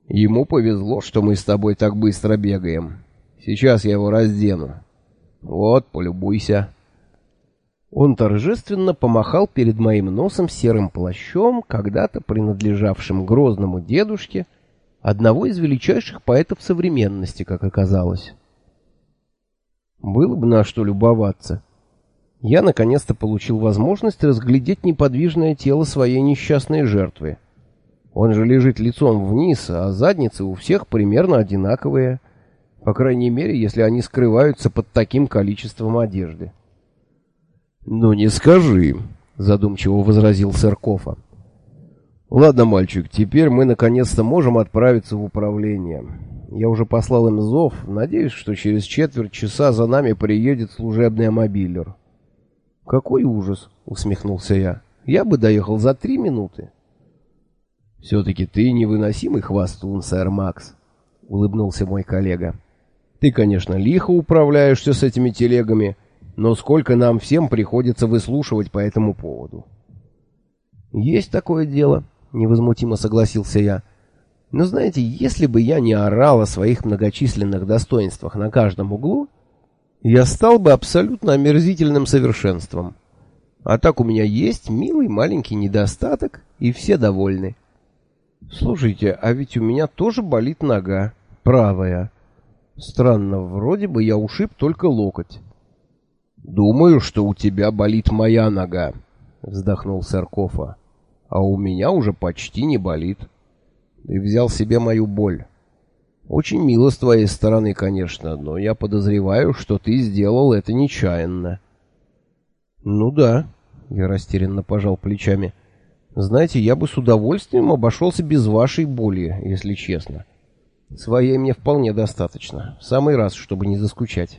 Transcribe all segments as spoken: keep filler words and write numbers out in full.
Ему повезло, что мы с тобой так быстро бегаем. Сейчас я его раздену. Вот, полюбуйся». Он торжественно помахал перед моим носом серым плащом, когда-то принадлежавшим грозному дедушке, одного из величайших поэтов современности, как оказалось. Было бы на что любоваться. Я наконец-то получил возможность разглядеть неподвижное тело своей несчастной жертвы. Он же лежит лицом вниз, а задницы у всех примерно одинаковые, по крайней мере, если они скрываются под таким количеством одежды. «Ну не скажи», — задумчиво возразил сэр Кофа. «Ладно, мальчик, теперь мы наконец-то можем отправиться в управление. Я уже послал им зов, надеюсь, что через четверть часа за нами приедет служебный мобилер». «Какой ужас!» — усмехнулся я. «Я бы доехал за три минуты». «Все-таки ты невыносимый хвастун, сэр Макс», — улыбнулся мой коллега. «Ты, конечно, лихо управляешься с этими телегами, но сколько нам всем приходится выслушивать по этому поводу». «Есть такое дело», — невозмутимо согласился я. «Но знаете, если бы я не орал о своих многочисленных достоинствах на каждом углу, я стал бы абсолютно омерзительным совершенством. А так у меня есть милый маленький недостаток, и все довольны». «Слушайте, а ведь у меня тоже болит нога, правая. Странно, вроде бы я ушиб только локоть». «Думаю, что у тебя болит моя нога», — вздохнул сэр Кофа. «А у меня уже почти не болит. Ты взял себе мою боль. Очень мило с твоей стороны, конечно, но я подозреваю, что ты сделал это нечаянно». «Ну да», — я растерянно пожал плечами. «Знаете, я бы с удовольствием обошелся без вашей боли, если честно. Своей мне вполне достаточно. В самый раз, чтобы не заскучать».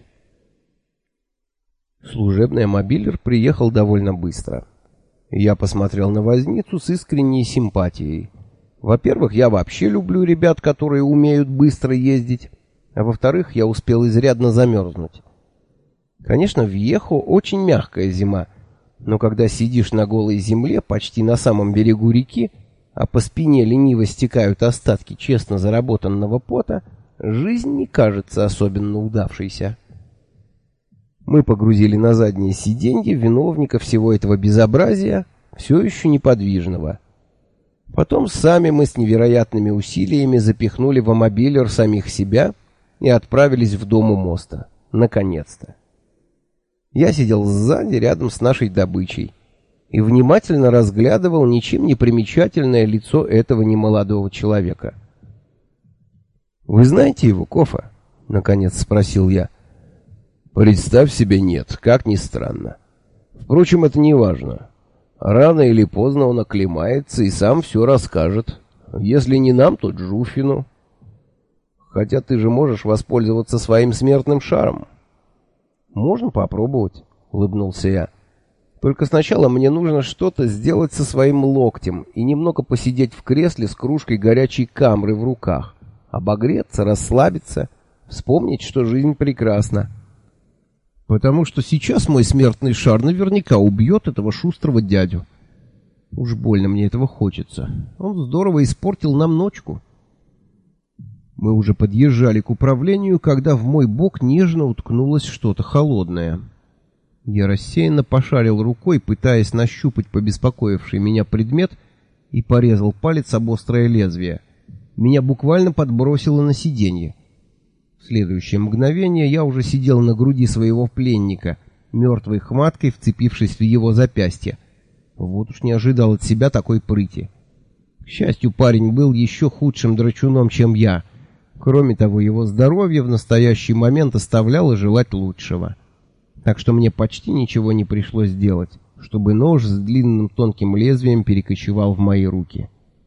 Служебный мобилер приехал довольно быстро. Я посмотрел на возницу с искренней симпатией. Во-первых, я вообще люблю ребят, которые умеют быстро ездить, а во-вторых, я успел изрядно замерзнуть. Конечно, в Йехо очень мягкая зима, но когда сидишь на голой земле почти на самом берегу реки, а по спине лениво стекают остатки честно заработанного пота, жизнь не кажется особенно удавшейся. Мы погрузили на заднее сиденье виновника всего этого безобразия, все еще неподвижного. Потом сами мы с невероятными усилиями запихнули в мобилер самих себя и отправились в дом у моста. Наконец-то. Я сидел сзади, рядом с нашей добычей, и внимательно разглядывал ничем не примечательное лицо этого немолодого человека. «Вы знаете его, Кофа?» — наконец спросил я. «Представь себе, нет, как ни странно. Впрочем, это не важно. Рано или поздно он оклемается и сам все расскажет. Если не нам, то Джуфину. Хотя ты же можешь воспользоваться своим смертным шаром». «Можно попробовать», — улыбнулся я. «Только сначала мне нужно что-то сделать со своим локтем и немного посидеть в кресле с кружкой горячей камры в руках, обогреться, расслабиться, вспомнить, что жизнь прекрасна. Потому что сейчас мой смертный шар наверняка убьет этого шустрого дядю. Уж больно мне этого хочется. Он здорово испортил нам ночку». Мы уже подъезжали к управлению, когда в мой бок нежно уткнулось что-то холодное. Я рассеянно пошарил рукой, пытаясь нащупать побеспокоивший меня предмет, и порезал палец об острое лезвие. Меня буквально подбросило на сиденье. В следующее мгновение я уже сидел на груди своего пленника, мертвой хваткой вцепившись в его запястье. Вот уж не ожидал от себя такой прыти. К счастью, парень был еще худшим драчуном, чем я. Кроме того, его здоровье в настоящий момент оставляло желать лучшего. Так что мне почти ничего не пришлось делать, чтобы нож с длинным тонким лезвием перекочевал в мои руки.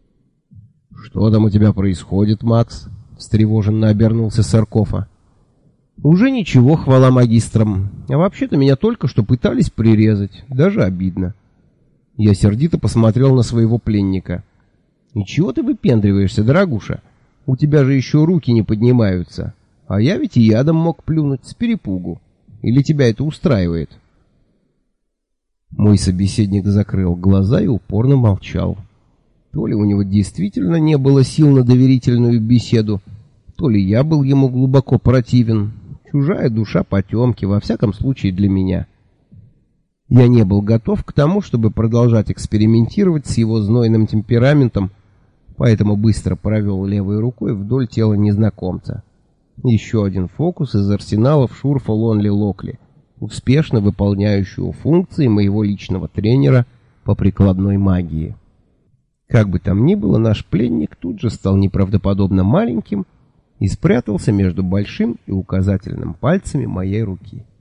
«Что там у тебя происходит, Макс?» — встревоженно обернулся сэр Кофа. «Уже ничего, хвала магистрам. А вообще-то меня только что пытались прирезать. Даже обидно». Я сердито посмотрел на своего пленника. «И чего ты выпендриваешься, дорогуша? У тебя же еще руки не поднимаются. А я ведь и ядом мог плюнуть с перепугу. Или тебя это устраивает?» Мой собеседник закрыл глаза и упорно молчал. То ли у него действительно не было сил на доверительную беседу, то ли я был ему глубоко противен. Чужая душа потемки, во всяком случае для меня. Я не был готов к тому, чтобы продолжать экспериментировать с его знойным темпераментом, поэтому быстро провел левой рукой вдоль тела незнакомца. Еще один фокус из арсеналов Шурфа Лонли Локли, успешно выполняющего функции моего личного тренера по прикладной магии. Как бы там ни было, наш пленник тут же стал неправдоподобно маленьким и спрятался между большим и указательным пальцами моей руки.